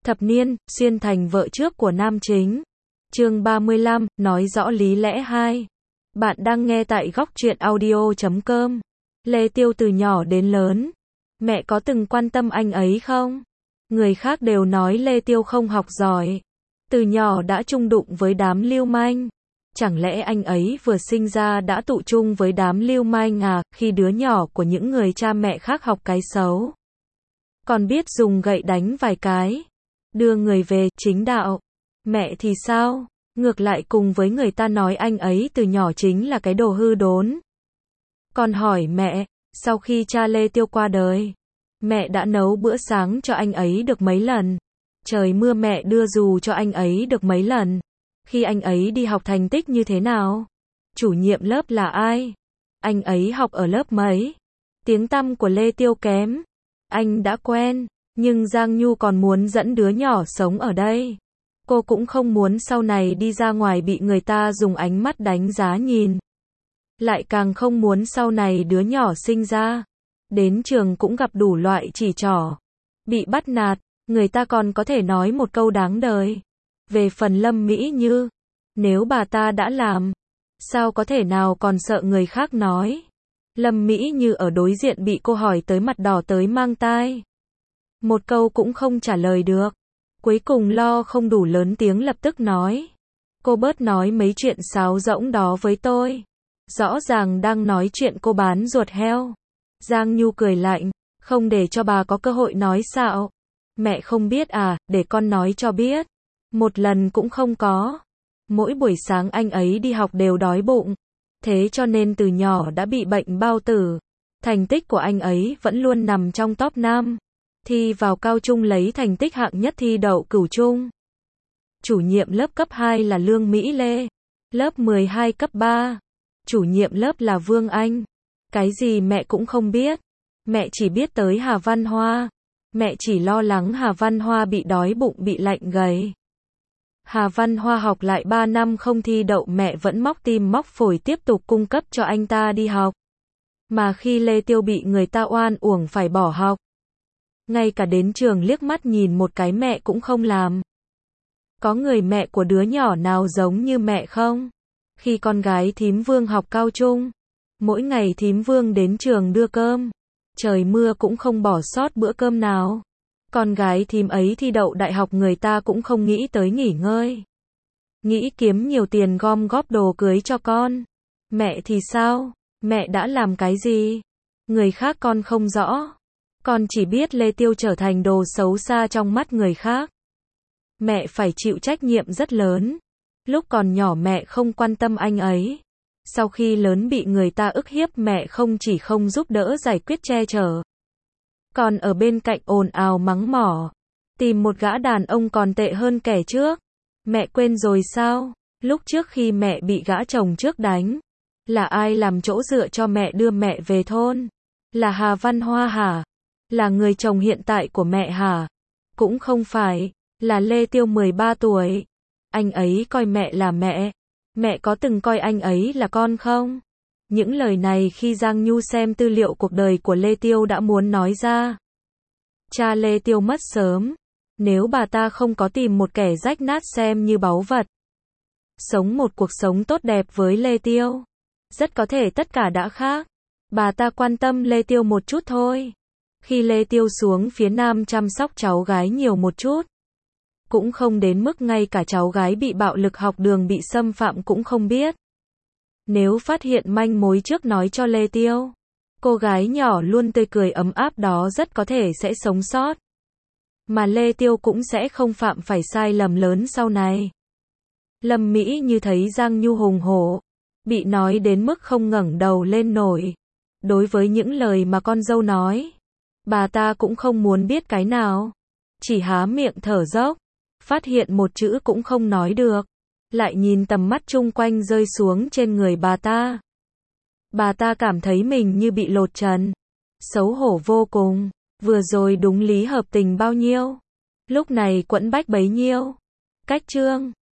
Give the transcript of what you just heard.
Thập niên, xuyên thành vợ trước của nam chính. Chương 35, nói rõ lý lẽ 2. Bạn đang nghe tại góc truyện audio.com. Lê Tiêu từ nhỏ đến lớn, mẹ có từng quan tâm anh ấy không? Người khác đều nói Lê Tiêu không học giỏi, từ nhỏ đã chung đụng với đám lưu manh. Chẳng lẽ anh ấy vừa sinh ra đã tụ chung với đám lưu manh à, khi đứa nhỏ của những người cha mẹ khác học cái xấu, còn biết dùng gậy đánh vài cái, đưa người về chính đạo. Mẹ thì sao? Ngược lại cùng với người ta nói anh ấy từ nhỏ chính là cái đồ hư đốn. Còn hỏi mẹ, sau khi cha Lê Tiêu qua đời, mẹ đã nấu bữa sáng cho anh ấy được mấy lần? Trời mưa mẹ đưa dù cho anh ấy được mấy lần? Khi anh ấy đi học thành tích như thế nào? Chủ nhiệm lớp là ai? Anh ấy học ở lớp mấy? Tiếng tăm của Lê Tiêu kém, anh đã quen, nhưng Giang Nhu còn muốn dẫn đứa nhỏ sống ở đây. Cô cũng không muốn sau này đi ra ngoài bị người ta dùng ánh mắt đánh giá nhìn. Lại càng không muốn sau này đứa nhỏ sinh ra, đến trường cũng gặp đủ loại chỉ trỏ, bị bắt nạt, người ta còn có thể nói một câu đáng đời. Về phần Lâm Mỹ Như, nếu bà ta đã làm, sao có thể nào còn sợ người khác nói. Lâm Mỹ Như ở đối diện bị cô hỏi tới mặt đỏ tới mang tai, một câu cũng không trả lời được. Cuối cùng lo không đủ lớn tiếng lập tức nói, cô bớt nói mấy chuyện sáo rỗng đó với tôi. Rõ ràng đang nói chuyện cô bán ruột heo. Giang Nhu cười lạnh, không để cho bà có cơ hội nói xạo. Mẹ không biết à, để con nói cho biết. Một lần cũng không có. Mỗi buổi sáng anh ấy đi học đều đói bụng, thế cho nên từ nhỏ đã bị bệnh bao tử. Thành tích của anh ấy vẫn luôn nằm trong top 5. Thi vào cao trung lấy thành tích hạng nhất thi đậu cửu trung. Chủ nhiệm lớp cấp 2 là Lương Mỹ Lê. Lớp 12 cấp 3. Chủ nhiệm lớp là Vương Anh. Cái gì mẹ cũng không biết. Mẹ chỉ biết tới Hà Văn Hoa. Mẹ chỉ lo lắng Hà Văn Hoa bị đói bụng bị lạnh gầy. Hà Văn Hoa học lại 3 năm không thi đậu mẹ vẫn móc tim móc phổi tiếp tục cung cấp cho anh ta đi học. Mà khi Lê Tiêu bị người ta oan uổng phải bỏ học, ngay cả đến trường liếc mắt nhìn một cái mẹ cũng không làm. Có người mẹ của đứa nhỏ nào giống như mẹ không? Khi con gái thím Vương học cao trung, mỗi ngày thím Vương đến trường đưa cơm, trời mưa cũng không bỏ sót bữa cơm nào. Con gái thím ấy thi đậu đại học người ta cũng không nghĩ tới nghỉ ngơi, nghĩ kiếm nhiều tiền gom góp đồ cưới cho con. Mẹ thì sao? Mẹ đã làm cái gì? Người khác con không rõ. Con chỉ biết Lê Tiêu trở thành đồ xấu xa trong mắt người khác. Mẹ phải chịu trách nhiệm rất lớn. Lúc còn nhỏ mẹ không quan tâm anh ấy. Sau khi lớn bị người ta ức hiếp mẹ không chỉ không giúp đỡ giải quyết che chở, còn ở bên cạnh ồn ào mắng mỏ. Tìm một gã đàn ông còn tệ hơn kẻ trước. Mẹ quên rồi sao? Lúc trước khi mẹ bị gã chồng trước đánh, là ai làm chỗ dựa cho mẹ đưa mẹ về thôn? Là Hà Văn Hoa hả? Là người chồng hiện tại của mẹ hả? Cũng không phải. Là Lê Tiêu 13 tuổi. Anh ấy coi mẹ là mẹ. Mẹ có từng coi anh ấy là con không? Những lời này khi Giang Nhu xem tư liệu cuộc đời của Lê Tiêu đã muốn nói ra. Cha Lê Tiêu mất sớm. Nếu bà ta không có tìm một kẻ rách nát xem như báu vật, sống một cuộc sống tốt đẹp với Lê Tiêu, rất có thể tất cả đã khác. Bà ta quan tâm Lê Tiêu một chút thôi. Khi Lê Tiêu xuống phía Nam chăm sóc cháu gái nhiều một chút, cũng không đến mức ngay cả cháu gái bị bạo lực học đường bị xâm phạm cũng không biết. Nếu phát hiện manh mối trước nói cho Lê Tiêu, cô gái nhỏ luôn tươi cười ấm áp đó rất có thể sẽ sống sót. Mà Lê Tiêu cũng sẽ không phạm phải sai lầm lớn sau này. Lâm Mỹ Như thấy Giang Nhu hùng hổ, bị nói đến mức không ngẩng đầu lên nổi. Đối với những lời mà con dâu nói, bà ta cũng không muốn biết cái nào. Chỉ há miệng thở dốc, phát hiện một chữ cũng không nói được. Lại nhìn tầm mắt chung quanh rơi xuống trên người bà ta. Bà ta cảm thấy mình như bị lột trần. Xấu hổ vô cùng. Vừa rồi đúng lý hợp tình bao nhiêu, lúc này quẫn bách bấy nhiêu. Cách chương